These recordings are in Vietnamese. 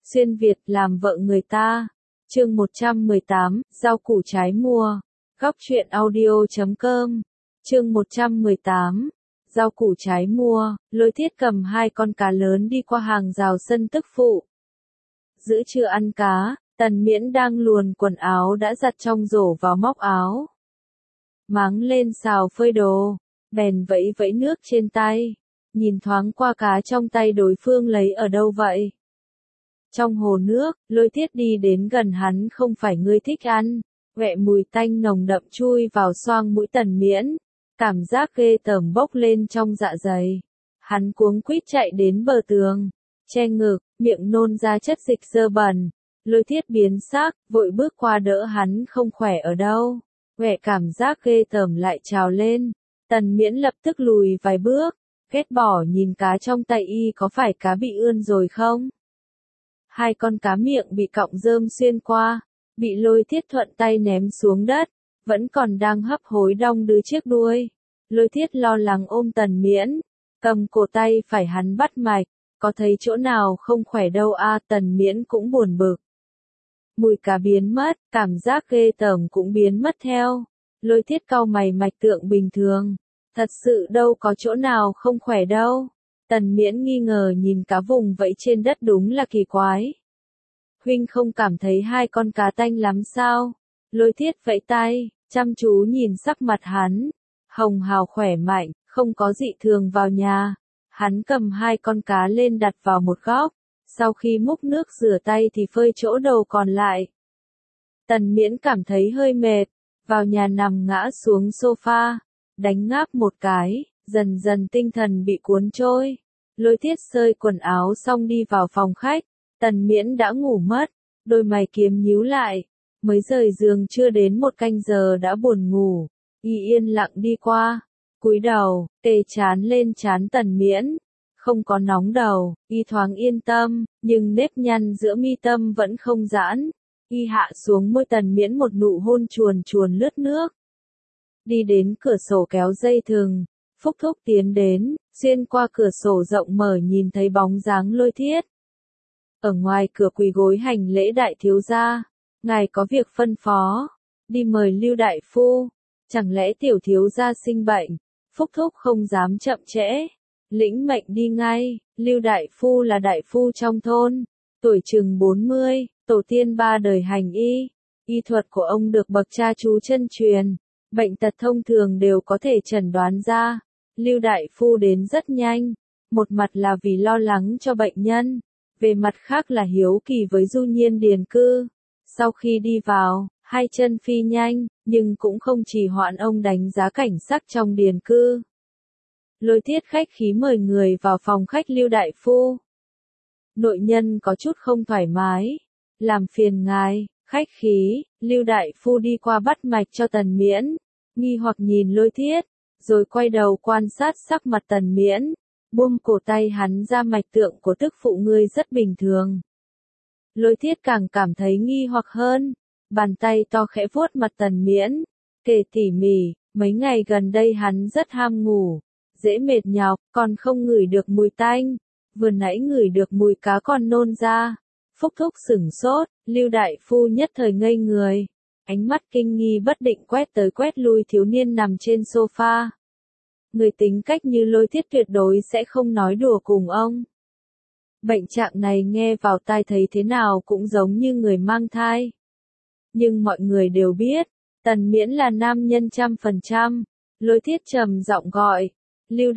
Xuyên Việt làm vợ người ta. Chương 118, rau củ trái mùa. Góc truyện audio.com. Chương 118, rau củ trái mùa. Lôi Thiết cầm hai con cá lớn đi qua hàng rào sân tức phụ. Giữa trưa ăn cá, Tần Miễn đang luồn quần áo đã giặt trong rổ vào móc áo. Máng lên xào phơi đồ, bèn vẫy vẫy nước trên tay. Nhìn thoáng qua cá trong tay đối phương lấy ở đâu vậy? Trong hồ nước, Lôi Thiết đi đến gần hắn. Không phải ngươi thích ăn, quẹ mùi tanh nồng đậm chui vào xoang mũi Tần Miễn. Cảm giác ghê tởm bốc lên trong dạ dày. Hắn cuống quýt chạy đến bờ tường, che ngực, miệng nôn ra chất dịch dơ bẩn. Lôi Thiết biến sắc, vội bước qua đỡ hắn. Không khỏe ở đâu. Quẹ cảm giác ghê tởm lại trào lên. Tần Miễn lập tức lùi vài bước, ghét bỏ nhìn cá trong tay y. Có phải cá bị ươn rồi không? Hai con cá miệng bị cọng rơm xuyên qua, bị Lôi Thiết thuận tay ném xuống đất, vẫn còn đang hấp hối đong đưa chiếc đuôi. Lôi Thiết lo lắng ôm Tần Miễn, cầm cổ tay phải hắn bắt mạch, có thấy chỗ nào không khỏe đâu a? Tần Miễn cũng buồn bực. Mùi cá biến mất, cảm giác ghê tởm cũng biến mất theo. Lôi Thiết cau mày, mạch tượng bình thường, thật sự đâu có chỗ nào không khỏe đâu. Tần Miễn nghi ngờ nhìn cá vùng vẫy trên đất, đúng là kỳ quái. Huynh không cảm thấy hai con cá tanh lắm sao? Lôi Thiết vẫy tay, chăm chú nhìn sắc mặt hắn. Hồng hào khỏe mạnh, không có dị thường vào nhà. Hắn cầm hai con cá lên đặt vào một góc. Sau khi múc nước rửa tay thì phơi chỗ đầu còn lại. Tần Miễn cảm thấy hơi mệt, vào nhà nằm ngã xuống sofa, đánh ngáp một cái. Dần dần tinh thần bị cuốn trôi. Lôi Thiết sơi quần áo xong đi vào phòng khách. Tần Miễn đã ngủ mất, đôi mày kiếm nhíu lại. Mới rời giường chưa đến một canh giờ đã buồn ngủ. Y yên lặng đi qua, cúi đầu, kề trán lên trán Tần Miễn. Không có nóng đầu, y thoáng yên tâm, nhưng nếp nhăn giữa mi tâm vẫn không giãn. Y hạ xuống môi Tần Miễn một nụ hôn chuồn chuồn lướt nước. Đi đến cửa sổ kéo dây thừng. Phúc Thúc tiến đến, xuyên qua cửa sổ rộng mở nhìn thấy bóng dáng Lôi Thiết. Ở ngoài cửa quỳ gối hành lễ. Đại thiếu gia, ngài có việc phân phó, đi mời Lưu đại phu. Chẳng lẽ tiểu thiếu gia sinh bệnh? Phúc Thúc không dám chậm trễ, lĩnh mệnh đi ngay. Lưu đại phu là đại phu trong thôn, tuổi chừng 40, tổ tiên 3 đời hành y. Y thuật của ông được bậc cha chú chân truyền, bệnh tật thông thường đều có thể chẩn đoán ra. Lưu đại phu đến rất nhanh, một mặt là vì lo lắng cho bệnh nhân, về mặt khác là hiếu kỳ với du nhiên điền cư. Sau khi đi vào, hai chân phi nhanh, nhưng cũng không trì hoãn ông đánh giá cảnh sắc trong điền cư. Lôi Thiết khách khí mời người vào phòng khách Lưu đại phu. Nội nhân có chút không thoải mái, làm phiền ngài. Khách khí, Lưu đại phu đi qua bắt mạch cho Tần Miễn, nghi hoặc nhìn Lôi Thiết, rồi quay đầu quan sát sắc mặt Tần Miễn, buông cổ tay hắn ra. Mạch tượng của tức phụ ngươi rất bình thường. Lôi Thiết càng cảm thấy nghi hoặc hơn, bàn tay to khẽ vuốt mặt Tần Miễn, kể tỉ mỉ. Mấy ngày gần đây hắn rất ham ngủ, dễ mệt nhọc, còn không ngửi được mùi tanh, vừa nãy ngửi được mùi cá còn nôn ra. Phúc Thúc sửng sốt, Lưu đại phu nhất thời ngây người, ánh mắt kinh nghi bất định quét tới quét lui thiếu niên nằm trên sofa. Người tính cách như Lôi Thiết tuyệt đối sẽ không nói đùa cùng ông. Bệnh trạng này nghe vào tai thấy thế nào cũng giống như người mang thai. Nhưng mọi người đều biết, Tần Miễn là nam nhân 100%. Lôi Thiết trầm giọng gọi, Lưu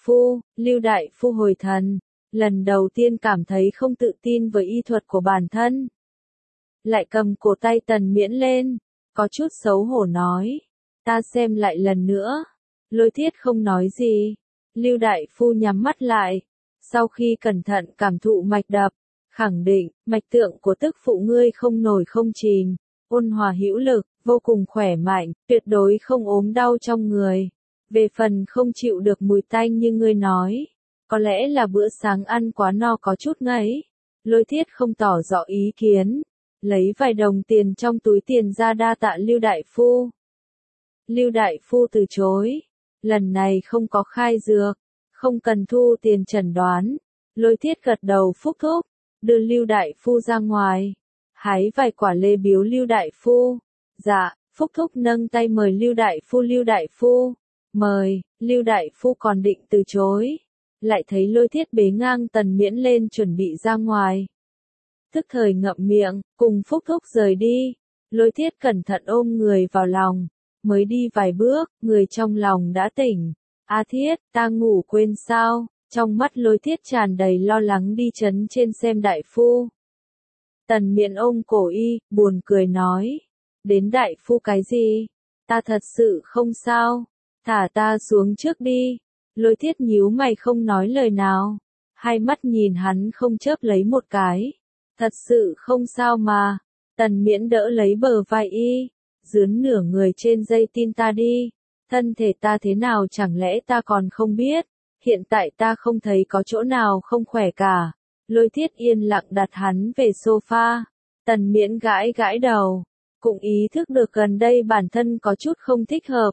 đại phu hồi thần. Lần đầu tiên cảm thấy không tự tin với y thuật của bản thân. Lại cầm cổ tay Tần Miễn lên, có chút xấu hổ nói, ta xem lại lần nữa. Lôi Thiết không nói gì. Lưu đại phu nhắm mắt lại, sau khi cẩn thận cảm thụ mạch đập, khẳng định, mạch tượng của tức phụ ngươi không nổi không chìm, ôn hòa hữu lực, vô cùng khỏe mạnh, tuyệt đối không ốm đau trong người. Về phần không chịu được mùi tanh như ngươi nói, có lẽ là bữa sáng ăn quá no có chút ngấy. Lôi Thiết không tỏ rõ ý kiến, lấy vài đồng tiền trong túi tiền ra đa tạ Lưu đại phu. Lưu đại phu từ chối, lần này không có khai dược, không cần thu tiền chẩn đoán. Lôi Thiết gật đầu. Phúc Thúc, đưa Lưu đại phu ra ngoài, hái vài quả lê biếu Lưu đại phu. Dạ, Phúc Thúc nâng tay mời Lưu đại phu, mời. Lưu đại phu còn định từ chối, lại thấy Lôi Thiết bế ngang Tần Miễn lên chuẩn bị ra ngoài. Tức thời ngậm miệng, cùng Phúc Thúc rời đi. Lôi Thiết cẩn thận ôm người vào lòng, mới đi vài bước, người trong lòng đã tỉnh. A Thiết, ta ngủ quên sao? Trong mắt Lôi Thiết tràn đầy lo lắng đi trấn trên xem đại phu. Tần Miễn ôm cổ y, buồn cười nói. Đến đại phu cái gì? Ta thật sự không sao. Thả ta xuống trước đi. Lôi Thiết nhíu mày không nói lời nào. Hai mắt nhìn hắn không chớp lấy một cái. Thật sự không sao mà. Tần Miễn đỡ lấy bờ vai y. Dướn nửa người trên dây tin ta đi. Thân thể ta thế nào chẳng lẽ ta còn không biết. Hiện tại ta không thấy có chỗ nào không khỏe cả. Lôi Thiết yên lặng đặt hắn về sofa. Tần Miễn gãi gãi đầu. Cũng ý thức được gần đây bản thân có chút không thích hợp.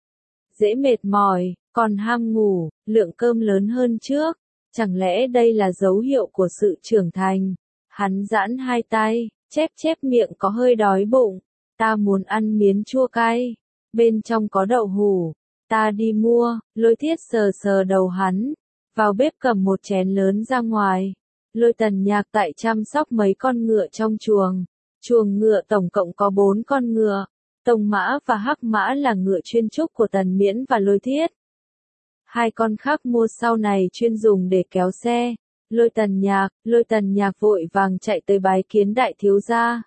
Dễ mệt mỏi, còn ham ngủ, lượng cơm lớn hơn trước. Chẳng lẽ đây là dấu hiệu của sự trưởng thành? Hắn giãn hai tay, chép miệng có hơi đói bụng. Ta muốn ăn miến chua cay. Bên trong có đậu hũ. Ta đi mua. Lôi Thiết sờ sờ đầu hắn. Vào bếp cầm một chén lớn ra ngoài. Lôi Tần Nhạc tại chăm sóc mấy con ngựa trong chuồng. Chuồng ngựa tổng cộng có 4 con ngựa. Tông mã và hắc mã là ngựa chuyên trúc của Tần Miễn và Lôi Thiết. 2 con khác mua sau này chuyên dùng để kéo xe. Lôi Tần Nhạc vội vàng chạy tới bái kiến đại thiếu gia.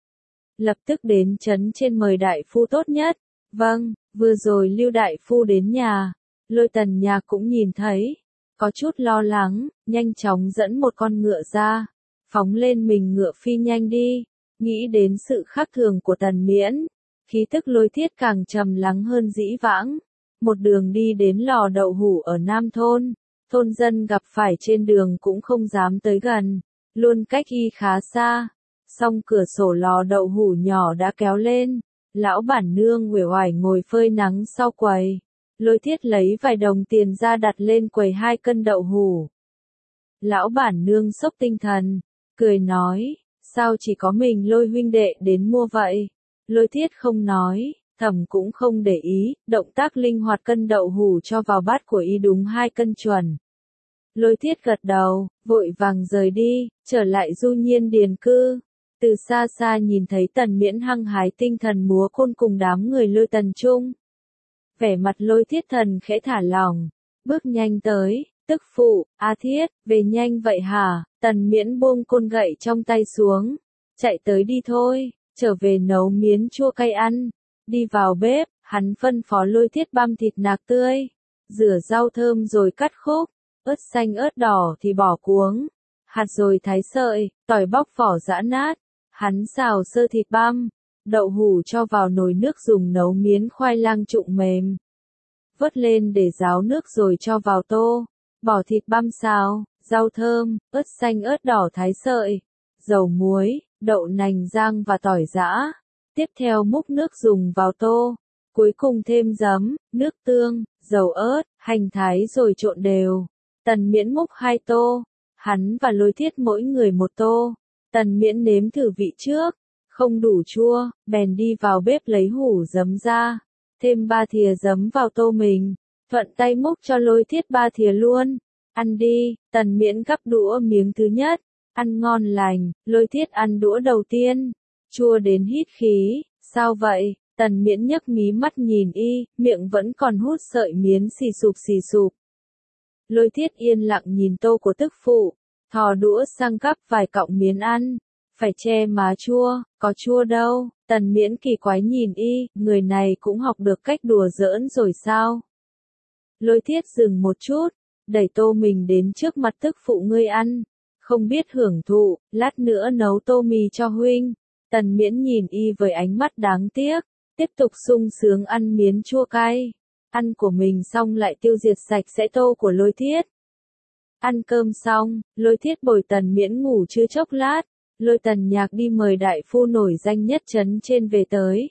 Lập tức đến trấn trên mời đại phu tốt nhất. Vâng, vừa rồi Lưu đại phu đến nhà. Lôi Tần Nhạc cũng nhìn thấy. Có chút lo lắng, nhanh chóng dẫn một con ngựa ra. Phóng lên mình ngựa phi nhanh đi. Nghĩ đến sự khác thường của Tần Miễn. Khí tức Lôi Thiết càng trầm lắng hơn dĩ vãng. Một đường đi đến lò đậu hũ ở Nam Thôn. Thôn dân gặp phải trên đường cũng không dám tới gần. Luôn cách y khá xa. Song cửa sổ lò đậu hũ nhỏ đã kéo lên. Lão bản nương uể oải ngồi phơi nắng sau quầy. Lôi Thiết lấy vài đồng tiền ra đặt lên quầy 2 cân đậu hũ. Lão bản nương sốc tinh thần. Cười nói. Sao chỉ có mình Lôi huynh đệ đến mua vậy? Lôi Thiết không nói. Thẩm cũng không để ý. Động tác linh hoạt cân đậu hũ cho vào bát của y đúng 2 cân chuẩn. Lôi Thiết gật đầu. Vội vàng rời đi. Trở lại Du Nhiên điền cư. Từ xa xa nhìn thấy Tần Miễn hăng hái tinh thần múa côn cùng đám người Lôi Tần chung. Vẻ mặt Lôi Thiết thần khẽ thả lỏng. Bước nhanh tới. Tức phụ, A Thiết, về nhanh vậy hả? Tần Miễn buông côn gậy trong tay xuống. Chạy tới đi thôi, trở về nấu miến chua cay ăn. Đi vào bếp, hắn phân phó Lôi Thiết băm thịt nạc tươi. Rửa rau thơm rồi cắt khúc. Ớt xanh ớt đỏ thì bỏ cuống. Hạt rồi thái sợi, tỏi bóc vỏ giã nát. Hắn xào sơ thịt băm. Đậu hũ cho vào nồi nước dùng nấu miến khoai lang trụng mềm. Vớt lên để ráo nước rồi cho vào tô. Bỏ thịt băm xào, rau thơm, ớt xanh ớt đỏ thái sợi, dầu muối, đậu nành rang và tỏi giã. Tiếp theo múc nước dùng vào tô. Cuối cùng thêm giấm, nước tương, dầu ớt, hành thái rồi trộn đều. Tần Miễn múc 2 tô. Hắn và Lôi Thiết mỗi người 1 tô. Tần Miễn nếm thử vị trước. Không đủ chua, bèn đi vào bếp lấy hũ giấm ra. Thêm 3 thìa giấm vào tô mình. Thuận tay múc cho Lôi Thiết 3 thìa luôn. Ăn đi. Tần Miễn gắp đũa miếng thứ nhất. Ăn ngon lành. Lôi Thiết ăn đũa đầu tiên. Chua đến hít khí. Sao vậy? Tần Miễn nhấc mí mắt nhìn y. Miệng vẫn còn hút sợi miến xì sụp. Lôi Thiết yên lặng nhìn tô của tức phụ. Thò đũa sang gắp vài cọng miến ăn. Phải che má chua. Có chua đâu. Tần Miễn kỳ quái nhìn y. Người này cũng học được cách đùa giỡn rồi sao? Lôi Thiết dừng một chút. Đẩy tô mình đến trước mặt tức phụ ngươi ăn. Không biết hưởng thụ. Lát nữa nấu tô mì cho huynh. Tần Miễn nhìn y với ánh mắt đáng tiếc. Tiếp tục sung sướng ăn miến chua cay. Ăn của mình xong lại tiêu diệt sạch sẽ tô của Lôi Thiết. Ăn cơm xong, Lôi Thiết bồi Tần Miễn ngủ chưa chốc lát. Lôi Tần Nhạc đi mời đại phu nổi danh nhất trấn trên về tới.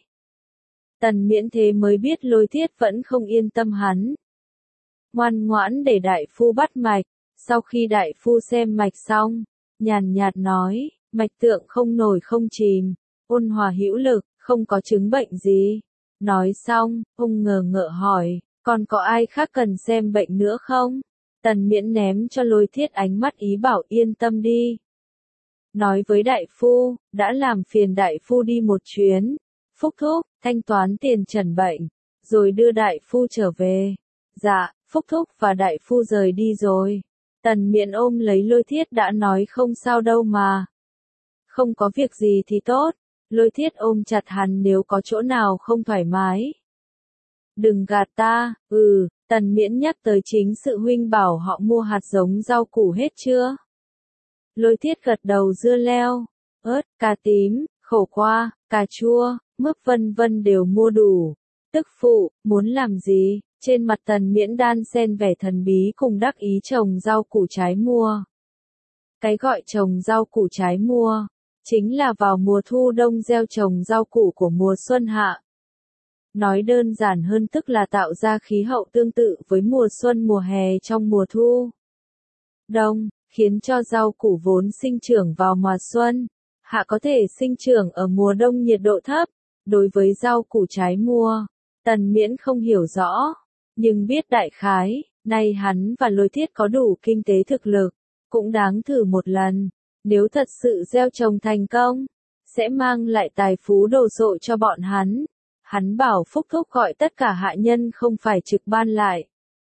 Tần Miễn thế mới biết Lôi Thiết vẫn không yên tâm hắn. Ngoan ngoãn để đại phu bắt mạch. Sau khi đại phu xem mạch xong, nhàn nhạt nói, mạch tượng không nổi không chìm, ôn hòa hữu lực, không có chứng bệnh gì. Nói xong, ông ngờ ngợ hỏi, còn có ai khác cần xem bệnh nữa không? Tần Miễn ném cho Lôi Thiết ánh mắt ý bảo yên tâm đi. Nói với đại phu, đã làm phiền đại phu đi một chuyến. Phúc thúc, thanh toán tiền trần bệnh, rồi đưa đại phu trở về. Dạ, Phúc thúc và đại phu rời đi rồi. Tần Miễn ôm lấy Lôi Thiết đã nói không sao đâu mà. Không có việc gì thì tốt. Lôi Thiết ôm chặt hắn nếu có chỗ nào không thoải mái. Đừng gạt ta, Tần Miễn nhắc tới chính sự huynh bảo họ mua hạt giống rau củ hết chưa? Lôi Thiết gật đầu, dưa leo, ớt, cà tím, khổ qua, cà chua, mướp vân vân đều mua đủ. Tức phụ, muốn làm gì? Trên mặt Tần Miễn đan xen vẻ thần bí cùng đắc ý trồng rau củ trái mua. Cái gọi trồng rau củ trái mua, chính là vào mùa thu đông gieo trồng rau củ của mùa xuân hạ. Nói đơn giản hơn tức là tạo ra khí hậu tương tự với mùa xuân mùa hè trong mùa thu đông, khiến cho rau củ vốn sinh trưởng vào mùa xuân, hạ có thể sinh trưởng ở mùa đông nhiệt độ thấp. Đối với rau củ trái mua, Tần Miễn không hiểu rõ, nhưng biết đại khái, nay hắn và Lôi Thiết có đủ kinh tế thực lực, cũng đáng thử một lần. Nếu thật sự gieo trồng thành công, sẽ mang lại tài phú đồ sộ cho bọn hắn. Hắn bảo Phúc thúc gọi tất cả hạ nhân không phải trực ban lại.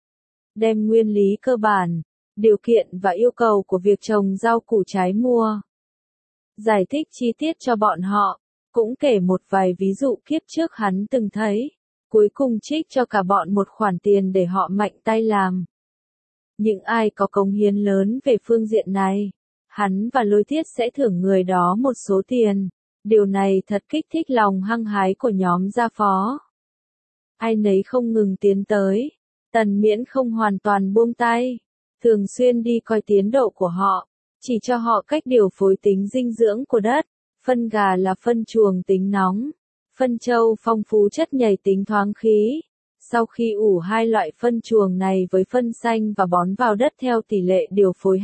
Đem nguyên lý cơ bản, điều kiện và yêu cầu của việc trồng rau củ trái mua. Giải thích chi tiết cho bọn họ, cũng kể một vài ví dụ kiếp trước hắn từng thấy. Cuối cùng trích cho cả bọn một khoản tiền để họ mạnh tay làm. Những ai có cống hiến lớn về phương diện này, hắn và Lôi Thiết sẽ thưởng người đó một số tiền. Điều này thật kích thích lòng hăng hái của nhóm gia phó. Ai nấy không ngừng tiến tới. Tần Miễn không hoàn toàn buông tay. Thường xuyên đi coi tiến độ của họ. Chỉ cho họ cách điều phối tính dinh dưỡng của đất. Phân gà là phân chuồng tính nóng. Phân trâu phong phú chất nhầy tính thoáng khí. Sau khi ủ hai loại phân chuồng này với phân xanh và bón vào đất theo tỷ lệ điều phối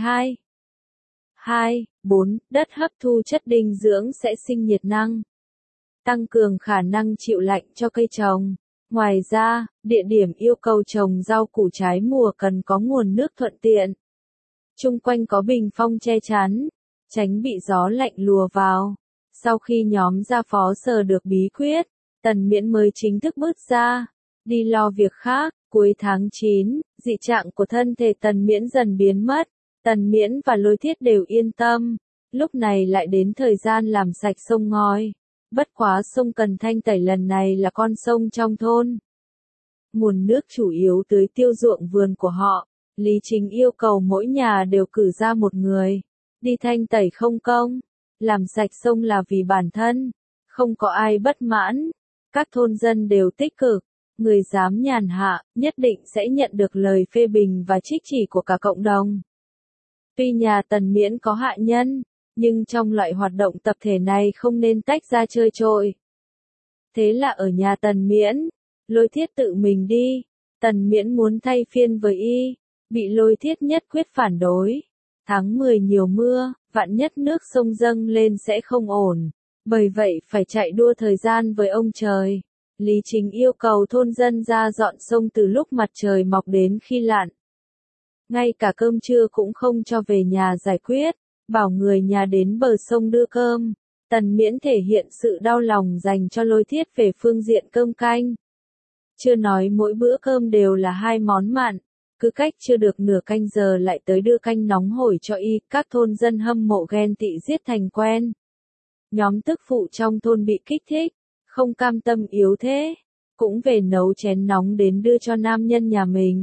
2:4, đất hấp thu chất dinh dưỡng sẽ sinh nhiệt năng, tăng cường khả năng chịu lạnh cho cây trồng. Ngoài ra, địa điểm yêu cầu trồng rau củ trái mùa cần có nguồn nước thuận tiện. Chung quanh có bình phong che chắn, tránh bị gió lạnh lùa vào. Sau khi nhóm gia phó sờ được bí quyết, Tần Miễn mới chính thức bước ra, đi lo việc khác. Cuối tháng 9, dị trạng của thân thể Tần Miễn dần biến mất. Tần Miễn và Lôi Thiết đều yên tâm. Lúc này lại đến thời gian làm sạch sông ngòi. Bất quá sông Cần Thanh tẩy lần này là con sông trong thôn. Nguồn nước chủ yếu tưới tiêu ruộng vườn của họ. Lý Chính yêu cầu mỗi nhà đều cử ra một người. Đi thanh tẩy không công. Làm sạch sông là vì bản thân. Không có ai bất mãn. Các thôn dân đều tích cực. Người dám nhàn hạ, nhất định sẽ nhận được lời phê bình và trích chỉ của cả cộng đồng. Tuy nhà Tần Miễn có hạ nhân, nhưng trong loại hoạt động tập thể này không nên tách ra chơi trội. Thế là ở nhà Tần Miễn, Lôi Thiết tự mình đi. Tần Miễn muốn thay phiên với y, bị Lôi Thiết nhất quyết phản đối. Tháng 10 nhiều mưa, vạn nhất nước sông dâng lên sẽ không ổn. Bởi vậy phải chạy đua thời gian với ông trời. Lý Chính yêu cầu thôn dân ra dọn sông từ lúc mặt trời mọc đến khi lặn. Ngay cả cơm trưa cũng không cho về nhà giải quyết, bảo người nhà đến bờ sông đưa cơm. Tần Miễn thể hiện sự đau lòng dành cho Lôi Thiết về phương diện cơm canh. Chưa nói mỗi bữa cơm đều là 2 món mặn, cứ cách chưa được nửa canh giờ lại tới đưa canh nóng hổi cho y, các thôn dân hâm mộ ghen tị giết thành quen. Nhóm tức phụ trong thôn bị kích thích, không cam tâm yếu thế, cũng về nấu chén nóng đến đưa cho nam nhân nhà mình.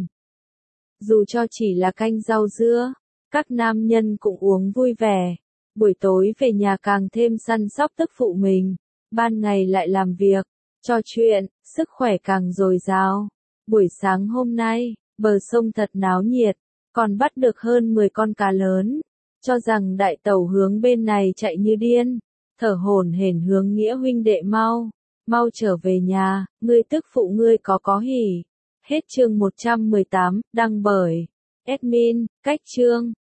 Dù cho chỉ là canh rau dưa, các nam nhân cũng uống vui vẻ. Buổi tối về nhà càng thêm săn sóc tức phụ mình, ban ngày lại làm việc, trò chuyện, sức khỏe càng dồi dào. Buổi sáng hôm nay, bờ sông thật náo nhiệt, còn bắt được hơn 10 con cá lớn, cho rằng đại tẩu hướng bên này chạy như điên, thở hổn hển hướng Nghĩa huynh đệ mau trở về nhà, ngươi tức phụ ngươi có hỉ. Hết chương 118, đăng bởi admin, cách chương.